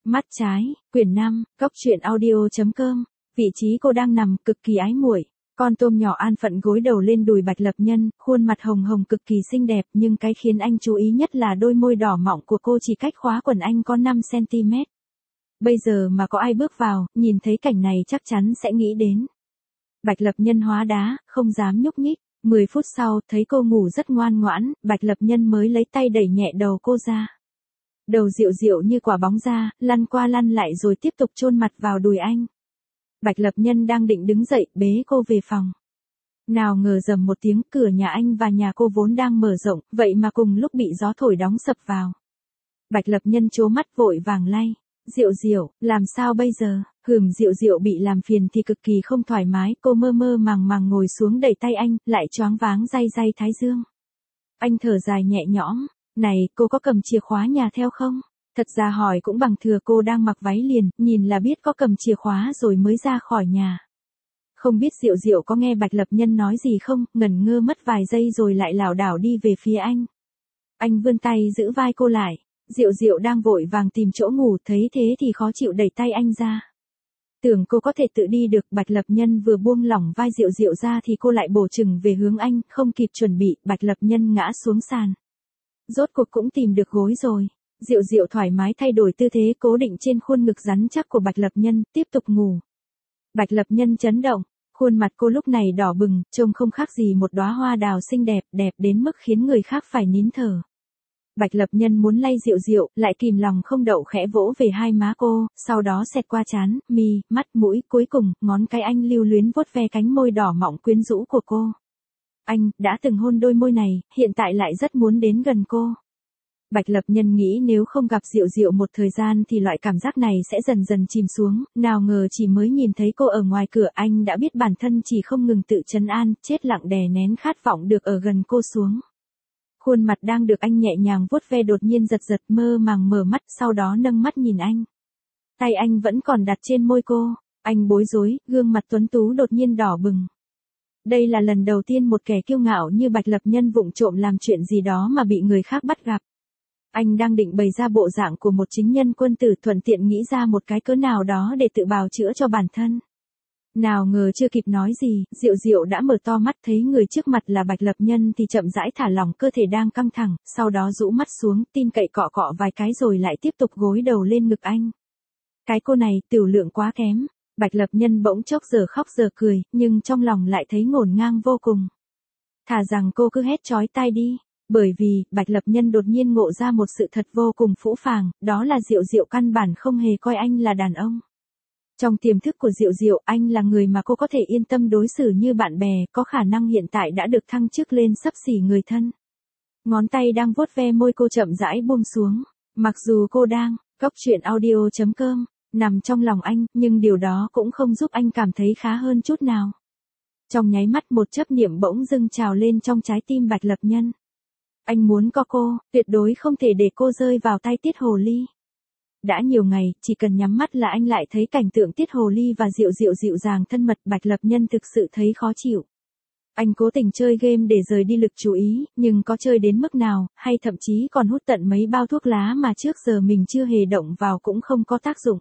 Mắt trái, quyển 5, cốc truyện audio.com. Vị trí cô đang nằm cực kỳ ái muội. Con tôm nhỏ an phận gối đầu lên đùi Bạch Lập Nhân, khuôn mặt hồng hồng cực kỳ xinh đẹp, nhưng cái khiến anh chú ý nhất là đôi môi đỏ mọng của cô chỉ cách khóa quần anh có 5 cm. Bây giờ mà có ai bước vào, nhìn thấy cảnh này chắc chắn sẽ nghĩ đến. Bạch Lập Nhân hóa đá, không dám nhúc nhích. 10 phút sau, thấy cô ngủ rất ngoan ngoãn, Bạch Lập Nhân mới lấy tay đẩy nhẹ đầu cô ra. Đầu dịu dịu như quả bóng ra, lăn qua lăn lại rồi tiếp tục chôn mặt vào đùi anh. Bạch Lập Nhân đang định đứng dậy, bế cô về phòng. Nào ngờ rầm một tiếng, cửa nhà anh và nhà cô vốn đang mở rộng, vậy mà cùng lúc bị gió thổi đóng sập vào. Bạch Lập Nhân trố mắt vội vàng lay. Diệu Diệu, làm sao bây giờ? Diệu Diệu bị làm phiền thì cực kỳ không thoải mái, cô mơ mơ màng màng ngồi xuống đẩy tay anh, lại choáng váng day day thái dương. Anh thở dài nhẹ nhõm. Này, cô có cầm chìa khóa nhà theo không? Thật ra hỏi cũng bằng thừa, cô đang mặc váy liền, nhìn là biết có cầm chìa khóa rồi mới ra khỏi nhà. Không biết Diệu Diệu có nghe Bạch Lập Nhân nói gì không, ngẩn ngơ mất vài giây rồi lại lảo đảo đi về phía anh. Anh vươn tay giữ vai cô lại. Diệu Diệu đang vội vàng tìm chỗ ngủ, thấy thế thì khó chịu đẩy tay anh ra. Tưởng cô có thể tự đi được, Bạch Lập Nhân vừa buông lỏng vai Diệu Diệu ra thì cô lại bổ chừng về hướng anh, không kịp chuẩn bị, Bạch Lập Nhân ngã xuống sàn. Rốt cuộc cũng tìm được gối rồi. Diệu Diệu thoải mái thay đổi tư thế cố định trên khuôn ngực rắn chắc của Bạch Lập Nhân, tiếp tục ngủ. Bạch Lập Nhân chấn động, khuôn mặt cô lúc này đỏ bừng, trông không khác gì một đóa hoa đào xinh đẹp, đẹp đến mức khiến người khác phải nín thở. Bạch Lập Nhân muốn lay Diệu Diệu, lại kìm lòng không đậu khẽ vỗ về hai má cô, sau đó xẹt qua trán, mi, mắt, mũi, cuối cùng, ngón cái anh lưu luyến vuốt ve cánh môi đỏ mọng quyến rũ của cô. Anh, đã từng hôn đôi môi này, hiện tại lại rất muốn đến gần cô. Bạch Lập Nhân nghĩ nếu không gặp Diệu Diệu một thời gian thì loại cảm giác này sẽ dần dần chìm xuống, nào ngờ chỉ mới nhìn thấy cô ở ngoài cửa anh đã biết bản thân chỉ không ngừng tự trấn an, chết lặng đè nén khát vọng được ở gần cô xuống. Khuôn mặt đang được anh nhẹ nhàng vuốt ve đột nhiên giật giật, mơ màng mở mắt, sau đó nâng mắt nhìn anh. Tay anh vẫn còn đặt trên môi cô, anh bối rối, gương mặt tuấn tú đột nhiên đỏ bừng. Đây là lần đầu tiên một kẻ kiêu ngạo như Bạch Lập Nhân vụng trộm làm chuyện gì đó mà bị người khác bắt gặp. Anh đang định bày ra bộ dạng của một chính nhân quân tử, thuận tiện nghĩ ra một cái cớ nào đó để tự bào chữa cho bản thân. Nào ngờ chưa kịp nói gì, Diệu Diệu đã mở to mắt, thấy người trước mặt là Bạch Lập Nhân thì chậm rãi thả lỏng cơ thể đang căng thẳng, sau đó rũ mắt xuống, tin cậy cọ cọ vài cái rồi lại tiếp tục gối đầu lên ngực anh. Cái cô này, tiểu lượng quá kém. Bạch Lập Nhân bỗng chốc giờ khóc giờ cười, nhưng trong lòng lại thấy ngổn ngang vô cùng. Thà rằng cô cứ hét chói tai đi, bởi vì, Bạch Lập Nhân đột nhiên ngộ ra một sự thật vô cùng phũ phàng, đó là Diệu Diệu căn bản không hề coi anh là đàn ông. Trong tiềm thức của Diệu Diệu, anh là người mà cô có thể yên tâm đối xử như bạn bè, có khả năng hiện tại đã được thăng chức lên xấp xỉ người thân. Ngón tay đang vuốt ve môi cô chậm rãi buông xuống, mặc dù cô đang, cốc truyện audio.com, nằm trong lòng anh, nhưng điều đó cũng không giúp anh cảm thấy khá hơn chút nào. Trong nháy mắt một chấp niệm bỗng dưng trào lên trong trái tim Bạch Lập Nhân. Anh muốn có cô, tuyệt đối không thể để cô rơi vào tay Tiết Hồ Ly. Đã nhiều ngày, chỉ cần nhắm mắt là anh lại thấy cảnh tượng Tiết Hồ Ly và Diệu Diệu dịu dàng thân mật, Bạch Lập Nhân thực sự thấy khó chịu. Anh cố tình chơi game để rời đi lực chú ý, nhưng có chơi đến mức nào, hay thậm chí còn hút tận mấy bao thuốc lá mà trước giờ mình chưa hề động vào cũng không có tác dụng.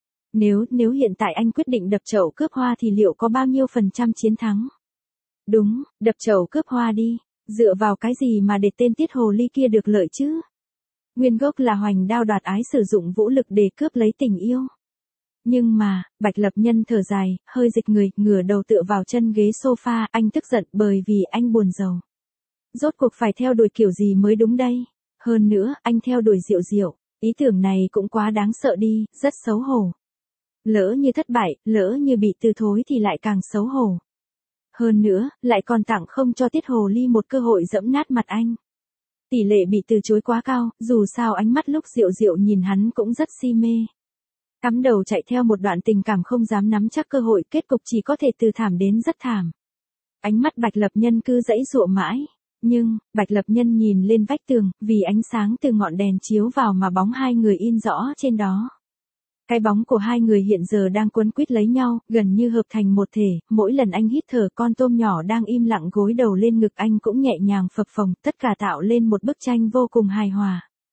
Nếu hiện tại anh quyết định đập chậu cướp hoa thì liệu có bao nhiêu % chiến thắng? Đúng, đập chậu cướp hoa đi, dựa vào cái gì mà để tên Tiết Hồ Ly kia được lợi chứ? Nguyên gốc là hoành đao đoạt ái, sử dụng vũ lực để cướp lấy tình yêu. Nhưng mà, Bạch Lập Nhân thở dài, hơi dịch người, ngửa đầu tựa vào chân ghế sofa, anh tức giận bởi vì anh buồn rầu. Rốt cuộc phải theo đuổi kiểu gì mới đúng đây? Hơn nữa, anh theo đuổi Diệu Diệu, ý tưởng này cũng quá đáng sợ đi, rất xấu hổ. Lỡ như thất bại, lỡ như bị từ thối thì lại càng xấu hổ. Hơn nữa, lại còn tặng không cho Tiết Hồ Ly một cơ hội giẫm nát mặt anh. Tỷ lệ bị từ chối quá cao, dù sao ánh mắt lúc Diệu Diệu nhìn hắn cũng rất si mê. Cắm đầu chạy theo một đoạn tình cảm không dám nắm chắc cơ hội, kết cục chỉ có thể từ thảm đến rất thảm. Ánh mắt Bạch Lập Nhân cứ giãy giụa mãi, nhưng, Bạch Lập Nhân nhìn lên vách tường, vì ánh sáng từ ngọn đèn chiếu vào mà bóng hai người in rõ trên đó. Cái bóng của hai người hiện giờ đang quấn quýt lấy nhau, gần như hợp thành một thể, mỗi lần anh hít thở con tôm nhỏ đang im lặng gối đầu lên ngực anh cũng nhẹ nhàng phập phồng, tất cả tạo lên một bức tranh vô cùng hài hòa.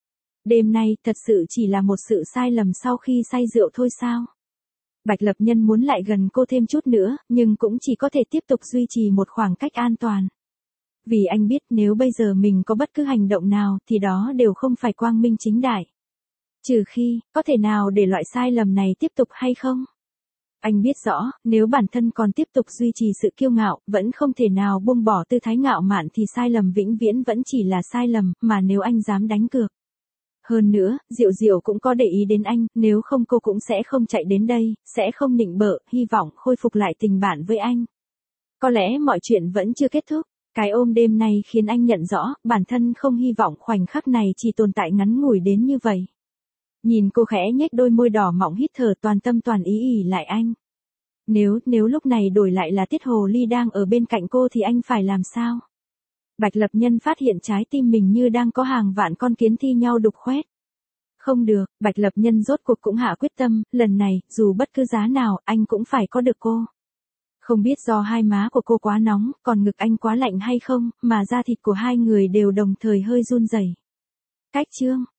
Đêm nay thật sự chỉ là một sự sai lầm sau khi say rượu thôi sao? Bạch Lập Nhân muốn lại gần cô thêm chút nữa, nhưng cũng chỉ có thể tiếp tục duy trì một khoảng cách an toàn. Vì anh biết nếu bây giờ mình có bất cứ hành động nào thì đó đều không phải quang minh chính đại. Trừ khi, có thể nào để loại sai lầm này tiếp tục hay không? Anh biết rõ, nếu bản thân còn tiếp tục duy trì sự kiêu ngạo, vẫn không thể nào buông bỏ tư thái ngạo mạn thì sai lầm vĩnh viễn vẫn chỉ là sai lầm, mà nếu anh dám đánh cược. Hơn nữa, Diệu Diệu cũng có để ý đến anh, nếu không cô cũng sẽ không chạy đến đây, sẽ không nịnh bợ, hy vọng khôi phục lại tình bạn với anh. Có lẽ mọi chuyện vẫn chưa kết thúc. Cái ôm đêm nay khiến anh nhận rõ, bản thân không hy vọng khoảnh khắc này chỉ tồn tại ngắn ngủi đến như vậy. Nhìn cô khẽ nhếch đôi môi đỏ mọng hít thở toàn tâm toàn ý ỉ lại anh. Nếu lúc này đổi lại là Tiết Hồ Ly đang ở bên cạnh cô thì anh phải làm sao? Bạch Lập Nhân phát hiện trái tim mình như đang có hàng vạn con kiến thi nhau đục khoét. Không được, Bạch Lập Nhân rốt cuộc cũng hạ quyết tâm, lần này, dù bất cứ giá nào, anh cũng phải có được cô. Không biết do hai má của cô quá nóng, còn ngực anh quá lạnh hay không, mà da thịt của hai người đều đồng thời hơi run rẩy. Cách chương